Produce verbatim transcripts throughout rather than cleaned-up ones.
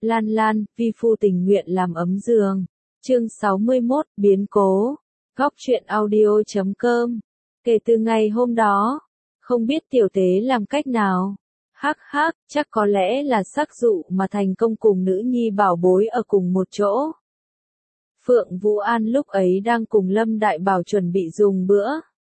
Lan Lan, vi phu tình nguyện làm ấm giường. Chương sáu mươi mốt, biến cố. Góc truyện audio chấm com. Kể từ ngày hôm đó, không biết tiểu tế làm cách nào. Hắc hắc, chắc có lẽ là sắc dụ mà thành công cùng nữ nhi bảo bối ở cùng một chỗ. Phượng Vũ An lúc ấy đang cùng Lâm Đại Bảo chuẩn bị dùng bữa.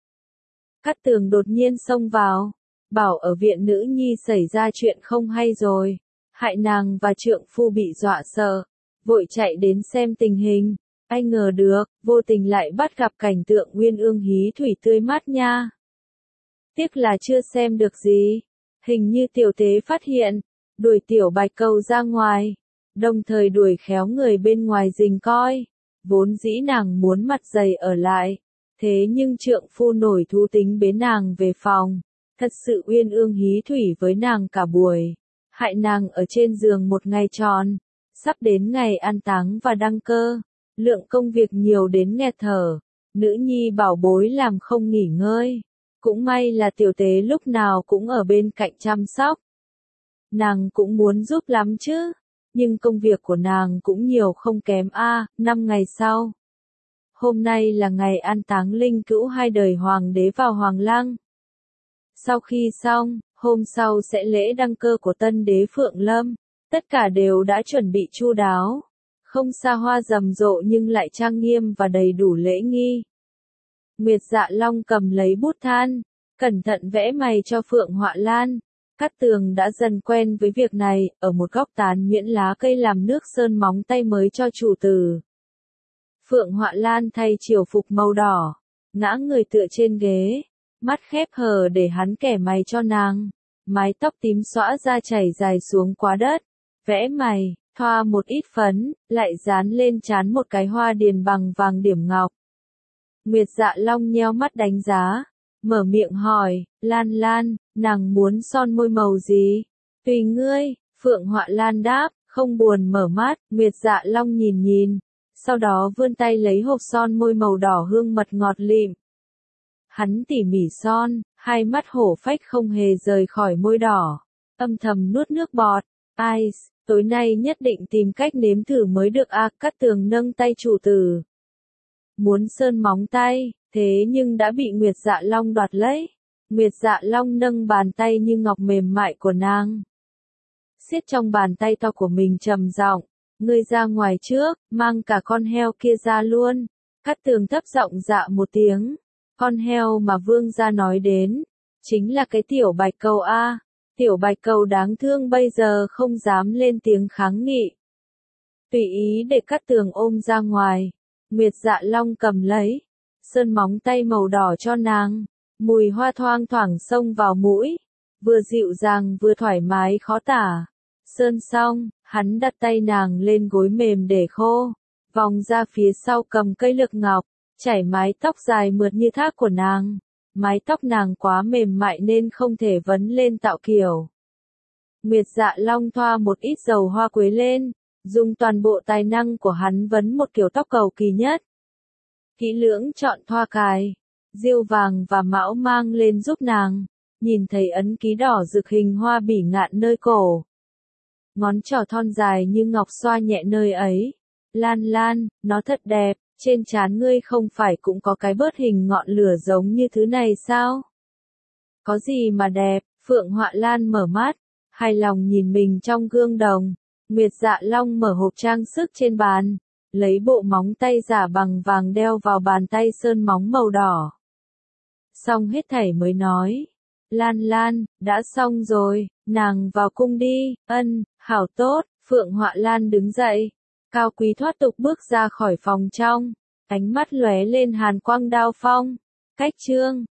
Cát Tường đột nhiên xông vào, bảo ở viện nữ nhi xảy ra chuyện không hay rồi, hại nàng và trượng phu bị dọa sợ, vội chạy đến xem tình hình. Ai ngờ được, vô tình lại bắt gặp cảnh tượng uyên ương hí thủy tươi mát nha. Tiếc là chưa xem được gì. Hình như tiểu tế phát hiện, đuổi tiểu bạch cầu ra ngoài, đồng thời đuổi khéo người bên ngoài rình coi. Vốn dĩ nàng muốn mặt dày ở lại, thế nhưng trượng phu nổi thú tính bế nàng về phòng, thật sự uyên ương hí thủy với nàng cả buổi, hại nàng ở trên giường một ngày tròn. Sắp đến ngày an táng và đăng cơ, lượng công việc nhiều đến nghẹt thở, nữ nhi bảo bối làm không nghỉ ngơi. Cũng may là tiểu tế lúc nào cũng ở bên cạnh chăm sóc. Nàng cũng muốn giúp lắm chứ, nhưng công việc của nàng cũng nhiều không kém a. À, năm ngày sau, hôm nay là ngày an táng linh cữu hai đời hoàng đế vào Hoàng Lăng. Sau khi xong, hôm sau sẽ lễ đăng cơ của tân đế Phượng Lâm, tất cả đều đã chuẩn bị chu đáo, không xa hoa rầm rộ nhưng lại trang nghiêm và đầy đủ lễ nghi. Nguyệt Dạ Long cầm lấy bút than, cẩn thận vẽ mày cho Phượng Họa Lan. Cát Tường đã dần quen với việc này, ở một góc tán nhuyễn lá cây làm nước sơn móng tay mới cho chủ tử. Phượng Họa Lan thay triều phục màu đỏ, ngã người tựa trên ghế, mắt khép hờ để hắn kẻ mày cho nàng. Mái tóc tím xõa ra chảy dài xuống quá đất, vẽ mày, thoa một ít phấn, lại dán lên trán một cái hoa điền bằng vàng điểm ngọc. Nguyệt Dạ Long nheo mắt đánh giá, mở miệng hỏi, Lan Lan, nàng muốn son môi màu gì? Tùy ngươi, Phượng Họa Lan đáp, không buồn mở mắt. Nguyệt Dạ Long nhìn nhìn, sau đó vươn tay lấy hộp son môi màu đỏ hương mật ngọt lịm. Hắn tỉ mỉ son, hai mắt hổ phách không hề rời khỏi môi đỏ, âm thầm nuốt nước bọt. Ai, tối nay nhất định tìm cách nếm thử mới được a. À, Cát Tường nâng tay chủ tử, muốn sơn móng tay, thế nhưng đã bị Nguyệt Dạ Long đoạt lấy. Nguyệt Dạ Long nâng bàn tay như ngọc mềm mại của nàng, siết trong bàn tay to của mình trầm giọng, ngươi ra ngoài trước, mang cả con heo kia ra luôn. Cát Tường thấp giọng dạ một tiếng, con heo mà vương gia nói đến, chính là cái tiểu bạch cầu a. Tiểu bạch cầu đáng thương bây giờ không dám lên tiếng kháng nghị, tùy ý để Cát Tường ôm ra ngoài. Nguyệt Dạ Long cầm lấy, sơn móng tay màu đỏ cho nàng, mùi hoa thoang thoảng xông vào mũi, vừa dịu dàng vừa thoải mái khó tả. Sơn xong, hắn đặt tay nàng lên gối mềm để khô, vòng ra phía sau cầm cây lược ngọc, chải mái tóc dài mượt như thác của nàng. Mái tóc nàng quá mềm mại nên không thể vấn lên tạo kiểu. Nguyệt Dạ Long thoa một ít dầu hoa quế lên, dùng toàn bộ tài năng của hắn vấn một kiểu tóc cầu kỳ nhất. Kỹ lưỡng chọn thoa cài, diêu vàng và mão mang lên giúp nàng, nhìn thấy ấn ký đỏ rực hình hoa bỉ ngạn nơi cổ. Ngón trỏ thon dài như ngọc xoa nhẹ nơi ấy. Lan Lan, nó thật đẹp, trên trán ngươi không phải cũng có cái bớt hình ngọn lửa giống như thứ này sao? Có gì mà đẹp? Phượng Họa Lan mở mắt, hài lòng nhìn mình trong gương đồng. Nguyệt Dạ Long mở hộp trang sức trên bàn, lấy bộ móng tay giả bằng vàng đeo vào bàn tay sơn móng màu đỏ. Xong hết thảy mới nói, Lan Lan, đã xong rồi, nàng vào cung đi. Ân, hảo tốt. Phượng Họa Lan đứng dậy, cao quý thoát tục bước ra khỏi phòng trong, ánh mắt lóe lên hàn quang đao phong. Cách chương